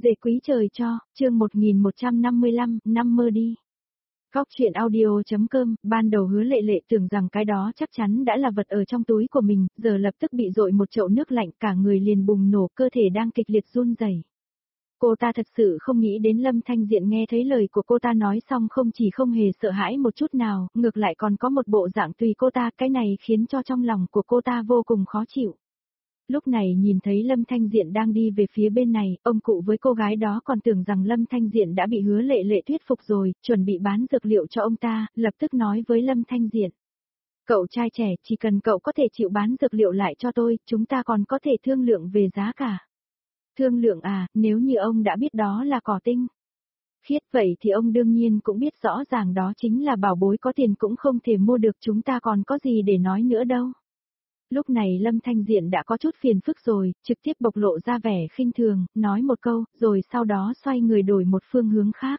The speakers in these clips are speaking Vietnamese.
Dễ quý trời cho, chương 1155, năm mơ đi. Góc chuyện audio.com, ban đầu Hứa Lệ Lệ tưởng rằng cái đó chắc chắn đã là vật ở trong túi của mình, giờ lập tức bị dội một chậu nước lạnh, cả người liền bùng nổ, cơ thể đang kịch liệt run rẩy. Cô ta thật sự không nghĩ đến Lâm Thanh Diện nghe thấy lời của cô ta nói xong không chỉ không hề sợ hãi một chút nào, ngược lại còn có một bộ dạng tùy cô ta, cái này khiến cho trong lòng của cô ta vô cùng khó chịu. Lúc này nhìn thấy Lâm Thanh Diện đang đi về phía bên này, ông cụ với cô gái đó còn tưởng rằng Lâm Thanh Diện đã bị Hứa Lệ Lệ thuyết phục rồi, chuẩn bị bán dược liệu cho ông ta, lập tức nói với Lâm Thanh Diện. Cậu trai trẻ, chỉ cần cậu có thể chịu bán dược liệu lại cho tôi, chúng ta còn có thể thương lượng về giá cả. Thương lượng à, nếu như ông đã biết đó là cỏ tinh khiết vậy thì ông đương nhiên cũng biết rõ ràng đó chính là bảo bối có tiền cũng không thể mua được, chúng ta còn có gì để nói nữa đâu. Lúc này Lâm Thanh Diện đã có chút phiền phức rồi, trực tiếp bộc lộ ra vẻ khinh thường, nói một câu, rồi sau đó xoay người đổi một phương hướng khác.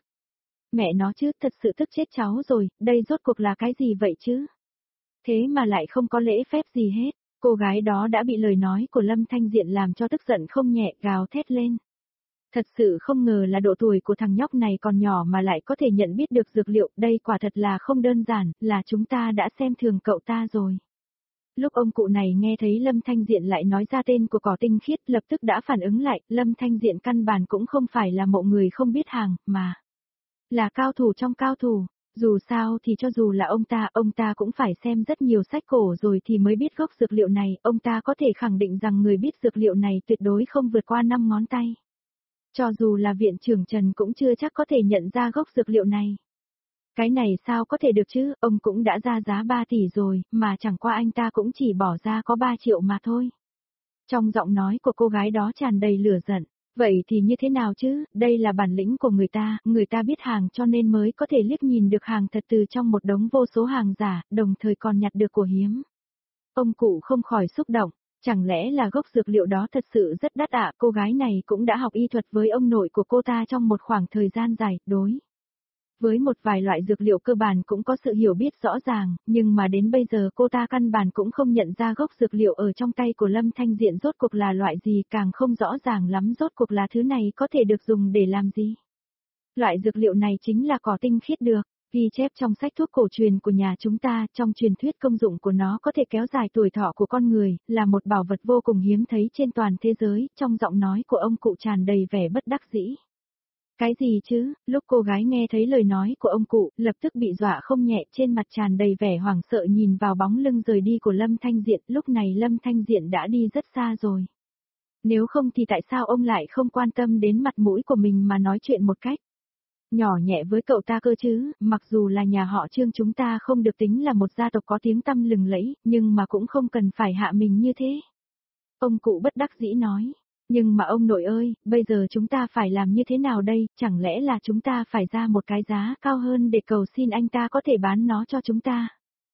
Mẹ nó chứ, thật sự tức chết cháu rồi, đây rốt cuộc là cái gì vậy chứ? Thế mà lại không có lễ phép gì hết, cô gái đó đã bị lời nói của Lâm Thanh Diện làm cho tức giận không nhẹ, gào thét lên. Thật sự không ngờ là độ tuổi của thằng nhóc này còn nhỏ mà lại có thể nhận biết được dược liệu, đây quả thật là không đơn giản, là chúng ta đã xem thường cậu ta rồi. Lúc ông cụ này nghe thấy Lâm Thanh Diện lại nói ra tên của cỏ tinh khiết lập tức đã phản ứng lại, Lâm Thanh Diện căn bản cũng không phải là mộ người không biết hàng, mà là cao thủ trong cao thủ. Dù sao thì cho dù là ông ta cũng phải xem rất nhiều sách cổ rồi thì mới biết gốc dược liệu này, ông ta có thể khẳng định rằng người biết dược liệu này tuyệt đối không vượt qua 5 ngón tay. Cho dù là viện trưởng Trần cũng chưa chắc có thể nhận ra gốc dược liệu này. Cái này sao có thể được chứ, ông cũng đã ra giá 3 tỷ rồi, mà chẳng qua anh ta cũng chỉ bỏ ra có 3 triệu mà thôi. Trong giọng nói của cô gái đó tràn đầy lửa giận, vậy thì như thế nào chứ, đây là bản lĩnh của người ta biết hàng cho nên mới có thể liếc nhìn được hàng thật từ trong một đống vô số hàng giả, đồng thời còn nhặt được của hiếm. Ông cụ không khỏi xúc động, chẳng lẽ là gốc dược liệu đó thật sự rất đắt ạ, cô gái này cũng đã học y thuật với ông nội của cô ta trong một khoảng thời gian dài, đối với một vài loại dược liệu cơ bản cũng có sự hiểu biết rõ ràng, nhưng mà đến bây giờ cô ta căn bản cũng không nhận ra gốc dược liệu ở trong tay của Lâm Thanh Diện rốt cuộc là loại gì, càng không rõ ràng lắm rốt cuộc là thứ này có thể được dùng để làm gì. Loại dược liệu này chính là cỏ tinh khiết được, ghi chép trong sách thuốc cổ truyền của nhà chúng ta, trong truyền thuyết công dụng của nó có thể kéo dài tuổi thọ của con người, là một bảo vật vô cùng hiếm thấy trên toàn thế giới, trong giọng nói của ông cụ tràn đầy vẻ bất đắc dĩ. Cái gì chứ, lúc cô gái nghe thấy lời nói của ông cụ, lập tức bị dọa không nhẹ, trên mặt tràn đầy vẻ hoảng sợ nhìn vào bóng lưng rời đi của Lâm Thanh Diện, lúc này Lâm Thanh Diện đã đi rất xa rồi. Nếu không thì tại sao ông lại không quan tâm đến mặt mũi của mình mà nói chuyện một cách nhỏ nhẹ với cậu ta cơ chứ, mặc dù là nhà họ Trương chúng ta không được tính là một gia tộc có tiếng tăm lừng lẫy, nhưng mà cũng không cần phải hạ mình như thế. Ông cụ bất đắc dĩ nói. Nhưng mà ông nội ơi, bây giờ chúng ta phải làm như thế nào đây, chẳng lẽ là chúng ta phải ra một cái giá cao hơn để cầu xin anh ta có thể bán nó cho chúng ta?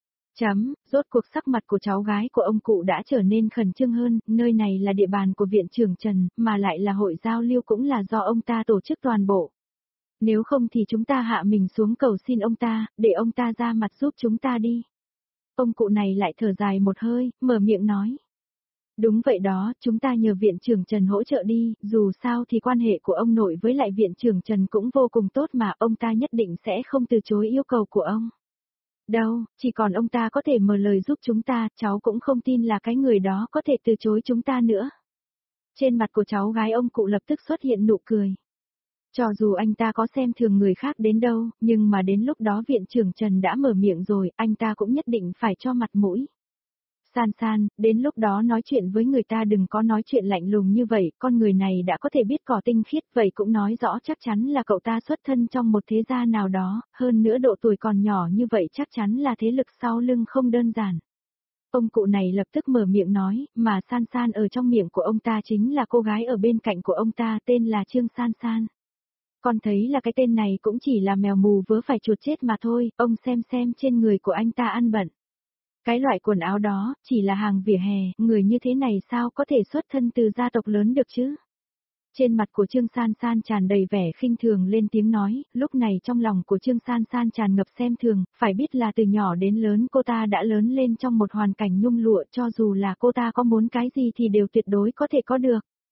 Rốt cuộc sắc mặt của cháu gái của ông cụ đã trở nên khẩn trương hơn, nơi này là địa bàn của viện trưởng Trần, mà lại là hội giao lưu cũng là do ông ta tổ chức toàn bộ. Nếu không thì chúng ta hạ mình xuống cầu xin ông ta, để ông ta ra mặt giúp chúng ta đi. Ông cụ này lại thở dài một hơi, mở miệng nói. Đúng vậy đó, chúng ta nhờ viện trưởng Trần hỗ trợ đi, dù sao thì quan hệ của ông nội với lại viện trưởng Trần cũng vô cùng tốt mà, ông ta nhất định sẽ không từ chối yêu cầu của ông. Đâu, chỉ còn ông ta có thể mở lời giúp chúng ta, cháu cũng không tin là cái người đó có thể từ chối chúng ta nữa. Trên mặt của cháu gái ông cụ lập tức xuất hiện nụ cười. Cho dù anh ta có xem thường người khác đến đâu, nhưng mà đến lúc đó viện trưởng Trần đã mở miệng rồi, anh ta cũng nhất định phải cho mặt mũi. San San, đến lúc đó nói chuyện với người ta đừng có nói chuyện lạnh lùng như vậy, con người này đã có thể biết cỏ tinh khiết, vậy cũng nói rõ chắc chắn là cậu ta xuất thân trong một thế gia nào đó, hơn nữa độ tuổi còn nhỏ như vậy chắc chắn là thế lực sau lưng không đơn giản. Ông cụ này lập tức mở miệng nói, mà San San ở trong miệng của ông ta chính là cô gái ở bên cạnh của ông ta tên là Trương San San. Con thấy là cái tên này cũng chỉ là mèo mù vớ phải chuột chết mà thôi, ông xem trên người của anh ta ăn bận. Cái loại quần áo đó, chỉ là hàng vỉa hè, người như thế này sao có thể xuất thân từ gia tộc lớn được chứ? Trên mặt của Trương San San tràn đầy vẻ khinh thường lên tiếng nói, lúc này trong lòng của Trương San San tràn ngập xem thường, phải biết là từ nhỏ đến lớn cô ta đã lớn lên trong một hoàn cảnh nhung lụa, cho dù là cô ta có muốn cái gì thì đều tuyệt đối có thể có được.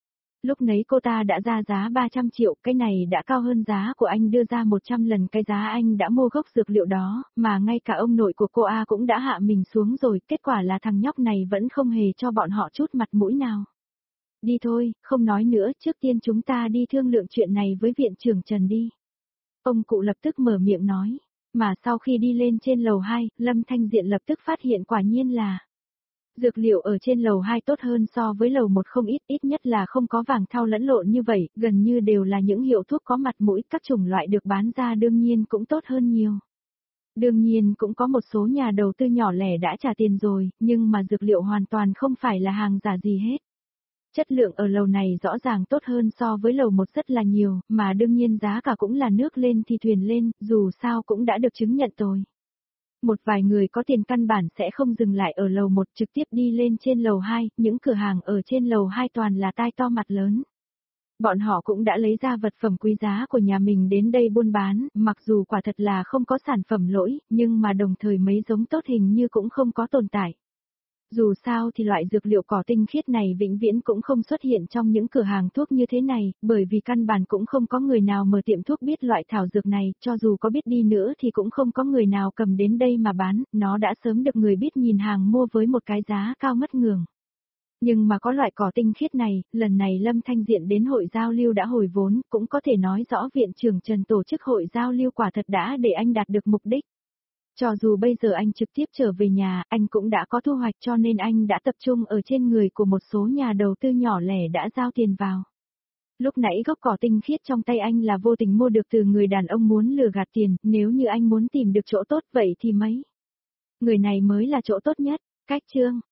Lúc nấy cô ta đã ra giá 300 triệu, cái này đã cao hơn giá của anh đưa ra 100 lần cái giá anh đã mua gốc dược liệu đó, mà ngay cả ông nội của cô A cũng đã hạ mình xuống rồi, kết quả là thằng nhóc này vẫn không hề cho bọn họ chút mặt mũi nào. Đi thôi, không nói nữa, trước tiên chúng ta đi thương lượng chuyện này với viện trưởng Trần đi. Ông cụ lập tức mở miệng nói, mà sau khi đi lên trên lầu 2, Lâm Thanh Diện lập tức phát hiện quả nhiên là dược liệu ở trên lầu 2 tốt hơn so với lầu 1 không ít, ít nhất là không có vàng thau lẫn lộn như vậy, gần như đều là những hiệu thuốc có mặt mũi, các chủng loại được bán ra đương nhiên cũng tốt hơn nhiều. Đương nhiên cũng có một số nhà đầu tư nhỏ lẻ đã trả tiền rồi, nhưng mà dược liệu hoàn toàn không phải là hàng giả gì hết. Chất lượng ở lầu này rõ ràng tốt hơn so với lầu 1 rất là nhiều, mà đương nhiên giá cả cũng là nước lên thì thuyền lên, dù sao cũng đã được chứng nhận rồi. Một vài người có tiền căn bản sẽ không dừng lại ở lầu 1 trực tiếp đi lên trên lầu 2, những cửa hàng ở trên lầu 2 toàn là tai to mặt lớn. Bọn họ cũng đã lấy ra vật phẩm quý giá của nhà mình đến đây buôn bán, mặc dù quả thật là không có sản phẩm lỗi, nhưng mà đồng thời mấy giống tốt hình như cũng không có tồn tại. Dù sao thì loại dược liệu cỏ tinh khiết này vĩnh viễn cũng không xuất hiện trong những cửa hàng thuốc như thế này, bởi vì căn bản cũng không có người nào mở tiệm thuốc biết loại thảo dược này, cho dù có biết đi nữa thì cũng không có người nào cầm đến đây mà bán, nó đã sớm được người biết nhìn hàng mua với một cái giá cao ngất ngường. Nhưng mà có loại cỏ tinh khiết này, lần này Lâm Thanh Diện đến hội giao lưu đã hồi vốn, cũng có thể nói rõ viện trưởng Trần tổ chức hội giao lưu quả thật đã để anh đạt được mục đích. Cho dù bây giờ anh trực tiếp trở về nhà, anh cũng đã có thu hoạch cho nên anh đã tập trung ở trên người của một số nhà đầu tư nhỏ lẻ đã giao tiền vào. Lúc nãy gốc cỏ tinh khiết trong tay anh là vô tình mua được từ người đàn ông muốn lừa gạt tiền, nếu như anh muốn tìm được chỗ tốt vậy thì mấy người này mới là chỗ tốt nhất. Cách chương